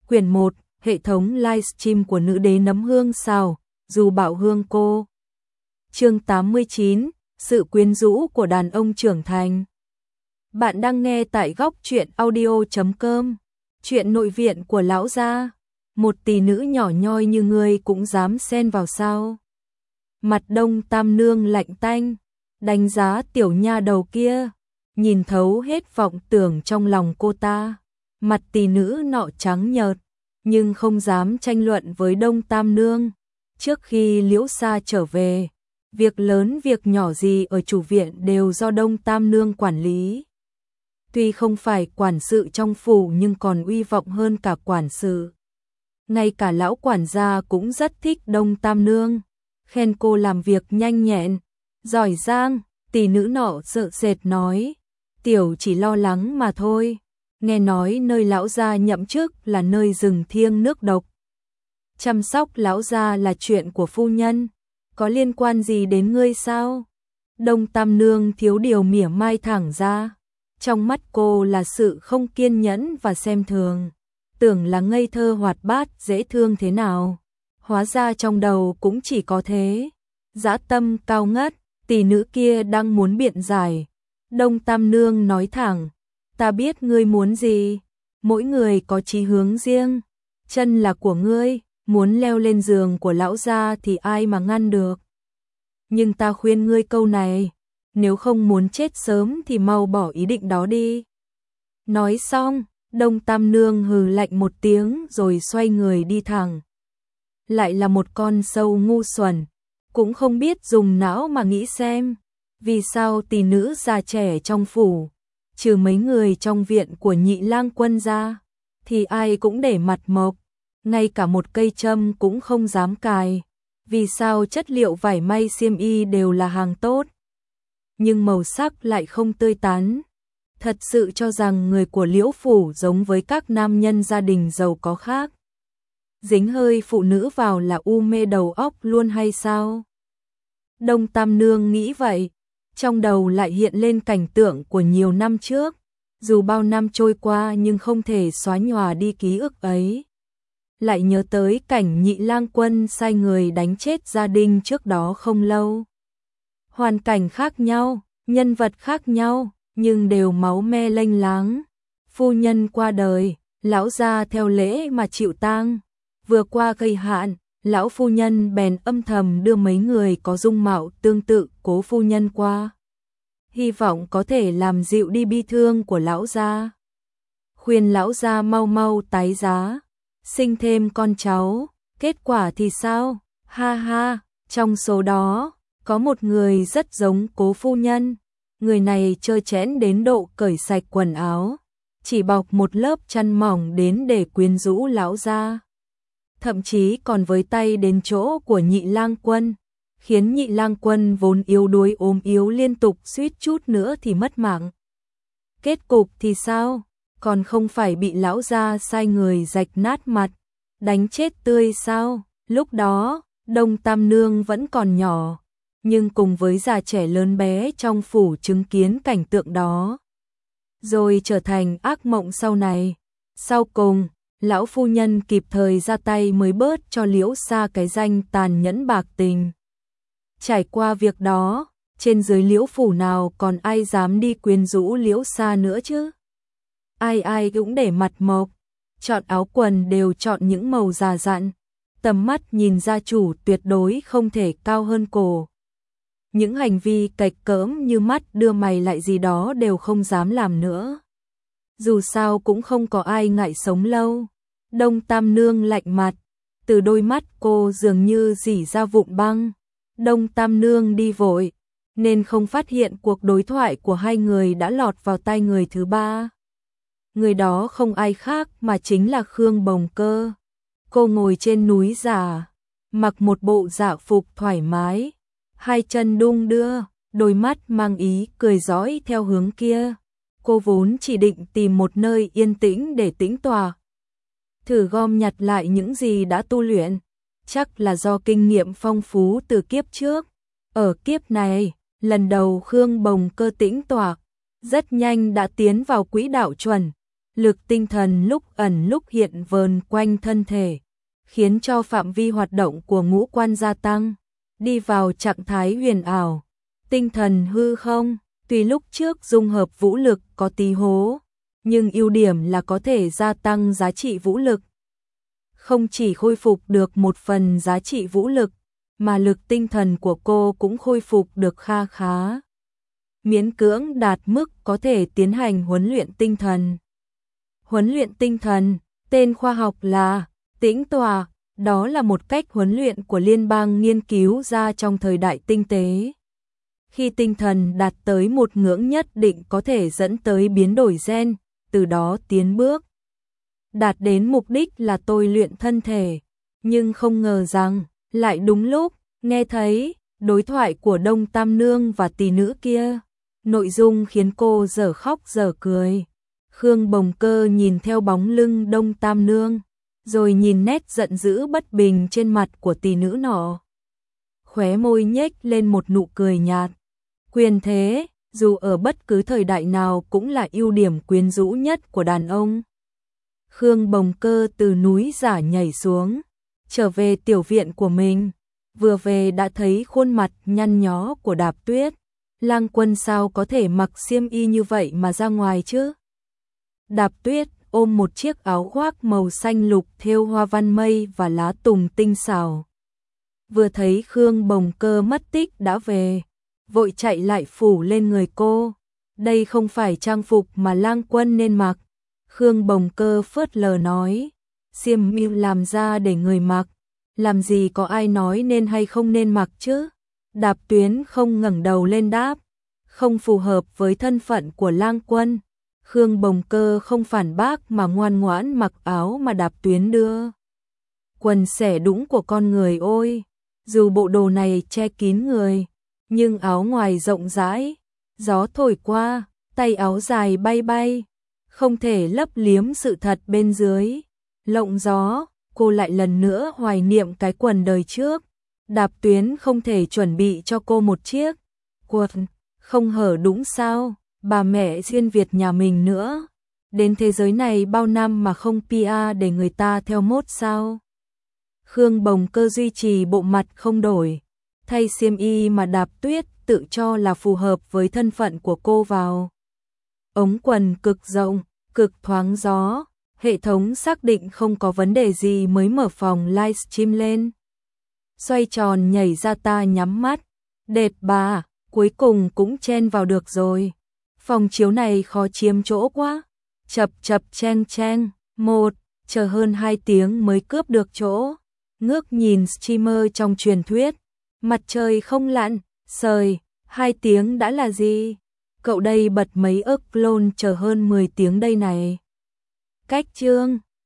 Quyển 1, hệ thống livestream của nữ đế nấm hương xào, dù bạo hương cô. Chương 89, sự quyến rũ của đàn ông trưởng thành. Bạn đang nghe tại góc truyện audio.com. Chuyện nội viện của lão gia. Một tỷ nữ nhỏ nhoi như ngươi cũng dám xen vào sao? Mặt Đông Tam Nương lạnh tanh, đánh giá tiểu nha đầu kia, nhìn thấu hết vọng tưởng trong lòng cô ta. Mặt tỷ nữ nọ trắng nhợt, nhưng không dám tranh luận với Đông Tam Nương. Trước khi Liễu Sa trở về, việc lớn việc nhỏ gì ở chủ viện đều do Đông Tam Nương quản lý. Tuy không phải quản sự trong phủ nhưng còn uy vọng hơn cả quản sự. Ngay cả lão quản gia cũng rất thích Đông Tam Nương, khen cô làm việc nhanh nhẹn, giỏi giang. Tỷ nữ nọ sợ sệt nói, tiểu chỉ lo lắng mà thôi. Nghe nói nơi lão gia nhậm chức là nơi rừng thiêng nước độc. Chăm sóc lão gia là chuyện của phu nhân, có liên quan gì đến ngươi sao? Đông Tam Nương thiếu điều mỉa mai thẳng ra. Trong mắt cô là sự không kiên nhẫn và xem thường. Tưởng là ngây thơ hoạt bát dễ thương thế nào, hóa ra trong đầu cũng chỉ có thế. Dã tâm cao ngất, tỷ nữ kia đang muốn biện giải. Đông Tam Nương nói thẳng, ta biết ngươi muốn gì, mỗi người có chí hướng riêng, chân là của ngươi, muốn leo lên giường của lão gia thì ai mà ngăn được. Nhưng ta khuyên ngươi câu này, nếu không muốn chết sớm thì mau bỏ ý định đó đi. Nói xong, Đông Tam Nương hừ lạnh một tiếng rồi xoay người đi thẳng. Lại là một con sâu ngu xuẩn, cũng không biết dùng não mà nghĩ xem, vì sao tỷ nữ già trẻ trong phủ, trừ mấy người trong viện của Nhị Lang Quân ra, thì ai cũng để mặt mộc, ngay cả một cây châm cũng không dám cài. Vì sao chất liệu vải may xiêm y đều là hàng tốt, nhưng màu sắc lại không tươi tắn? Thật sự cho rằng người của Liễu phủ giống với các nam nhân gia đình giàu có khác, dính hơi phụ nữ vào là u mê đầu óc luôn hay sao? Đông Tam Nương nghĩ vậy, trong đầu lại hiện lên cảnh tượng của nhiều năm trước, dù bao năm trôi qua nhưng không thể xóa nhòa đi ký ức ấy. Lại nhớ tới cảnh Nhị Lang Quân sai người đánh chết gia đình trước đó không lâu. Hoàn cảnh khác nhau, nhân vật khác nhau, nhưng đều máu me lênh láng. Phu nhân qua đời, lão gia theo lễ mà chịu tang. Vừa qua gây hạn, lão phu nhân bèn âm thầm đưa mấy người có dung mạo tương tự cố phu nhân qua, hy vọng có thể làm dịu đi bi thương của lão gia. Khuyên lão gia mau mau tái giá, sinh thêm con cháu. Kết quả thì sao? Ha ha, trong số đó có một người rất giống cố phu nhân. Người này trơ trẽn đến độ cởi sạch quần áo, chỉ bọc một lớp chăn mỏng đến để quyến rũ lão gia. Thậm chí còn với tay đến chỗ của Nhị Lang Quân, khiến Nhị Lang Quân vốn yếu đuối ốm yếu liên tục suýt chút nữa thì mất mạng. Kết cục thì sao? Còn không phải bị lão gia sai người rạch nát mặt, đánh chết tươi sao? Lúc đó, Đông Tam Nương vẫn còn nhỏ, nhưng cùng với già trẻ lớn bé trong phủ chứng kiến cảnh tượng đó, rồi trở thành ác mộng sau này. Sau cùng, lão phu nhân kịp thời ra tay mới bớt cho Liễu Sa cái danh tàn nhẫn bạc tình. Trải qua việc đó, trên dưới Liễu phủ nào còn ai dám đi quyến rũ Liễu Sa nữa chứ? Ai ai cũng để mặt mộc, chọn áo quần đều chọn những màu già dặn, tầm mắt nhìn gia chủ tuyệt đối không thể cao hơn cổ. Những hành vi cạch cỡm như mắt đưa mày lại gì đó đều không dám làm nữa. Dù sao cũng không có ai ngại sống lâu. Đông Tam Nương lạnh mặt, từ đôi mắt cô dường như rỉ ra vụn băng. Đông Tam Nương đi vội, nên không phát hiện cuộc đối thoại của hai người đã lọt vào tai người thứ ba. Người đó không ai khác mà chính là Khương Bồng Cơ. Cô ngồi trên núi giả, mặc một bộ dạ phục thoải mái, hai chân đung đưa, đôi mắt mang ý cười dõi theo hướng kia. Cô vốn chỉ định tìm một nơi yên tĩnh để tĩnh tọa, thử gom nhặt lại những gì đã tu luyện, chắc là do kinh nghiệm phong phú từ kiếp trước. Ở kiếp này, lần đầu Khương Bồng Cơ tĩnh tọa, rất nhanh đã tiến vào quỹ đạo chuẩn, Lực tinh thần lúc ẩn lúc hiện vờn quanh thân thể, khiến cho phạm vi hoạt động của ngũ quan gia tăng, đi vào trạng thái huyền ảo. Tinh thần hư không, tuy lúc trước dung hợp vũ lực có tí hố, nhưng ưu điểm là có thể gia tăng giá trị vũ lực. Không chỉ khôi phục được một phần giá trị vũ lực, mà lực tinh thần của cô cũng khôi phục được kha khá. Miễn cưỡng đạt mức có thể tiến hành huấn luyện tinh thần. Huấn luyện tinh thần, tên khoa học là tĩnh tọa, đó là một cách huấn luyện của liên bang nghiên cứu ra trong thời đại tinh tế. Khi tinh thần đạt tới một ngưỡng nhất định có thể dẫn tới biến đổi gen, từ đó tiến bước. Đạt đến mục đích là tôi luyện thân thể, nhưng không ngờ rằng, lại đúng lúc, nghe thấy đối thoại của Đông Tam Nương và tỷ nữ kia. Nội dung khiến cô dở khóc dở cười. Khương Bồng Cơ nhìn theo bóng lưng Đông Tam Nương, rồi nhìn nét giận dữ bất bình trên mặt của tỷ nữ nọ. Khóe môi nhếch lên một nụ cười nhạt. Quyền thế, dù ở bất cứ thời đại nào cũng là ưu điểm quyến rũ nhất của đàn ông. Khương Bồng Cơ từ núi giả nhảy xuống, trở về tiểu viện của mình. Vừa về đã thấy khuôn mặt nhăn nhó của Đạp Tuyết. Lang Quân sao có thể mặc xiêm y như vậy mà ra ngoài chứ? Đạp Tuyết ôm một chiếc áo khoác màu xanh lục thêu hoa văn mây và lá tùng tinh xảo. Vừa thấy Khương Bồng Cơ mất tích đã về, vội chạy lại phủ lên người cô. Đây không phải trang phục mà Lang Quân nên mặc. Khương Bồng Cơ phớt lờ nói, xiêm y làm ra để người mặc, làm gì có ai nói nên hay không nên mặc chứ? Đạp Tuyến không ngẩng đầu lên đáp, không phù hợp với thân phận của Lang Quân. Khương Bồng Cơ không phản bác mà ngoan ngoãn mặc áo mà Đạp Tuyến đưa. Quần xẻ đũng của con người ôi, dù bộ đồ này che kín người, nhưng áo ngoài rộng rãi, gió thổi qua, tay áo dài bay bay, không thể lấp liếm sự thật bên dưới. Lộng gió, cô lại lần nữa hoài niệm cái quần đời trước. Đạp Tuyến không thể chuẩn bị cho cô một chiếc quần không hở đũng sao? Bà mẹ xuyên Việt nhà mình nữa. Đến thế giới này bao năm mà không PR để người ta theo mốt sao? Khương Bồng Cơ duy trì bộ mặt không đổi, thay xiêm y mà Đạp Tuyết tự cho là phù hợp với thân phận của cô vào. Ống quần cực rộng, cực thoáng gió, hệ thống xác định không có vấn đề gì mới mở phòng livestream lên. Xoay tròn nhảy ra ta nhắm mắt, đệt bà, cuối cùng cũng chen vào được rồi. Phòng chiếu này khó chiếm chỗ quá. Chập chập chen chen, chờ hơn 2 tiếng mới cướp được chỗ. Ngước nhìn streamer trong truyền thuyết, mặt trời không lặn, sời, 2 tiếng đã là gì? Cậu đây bật mấy ức clone chờ hơn 10 tiếng đây này. Cách chương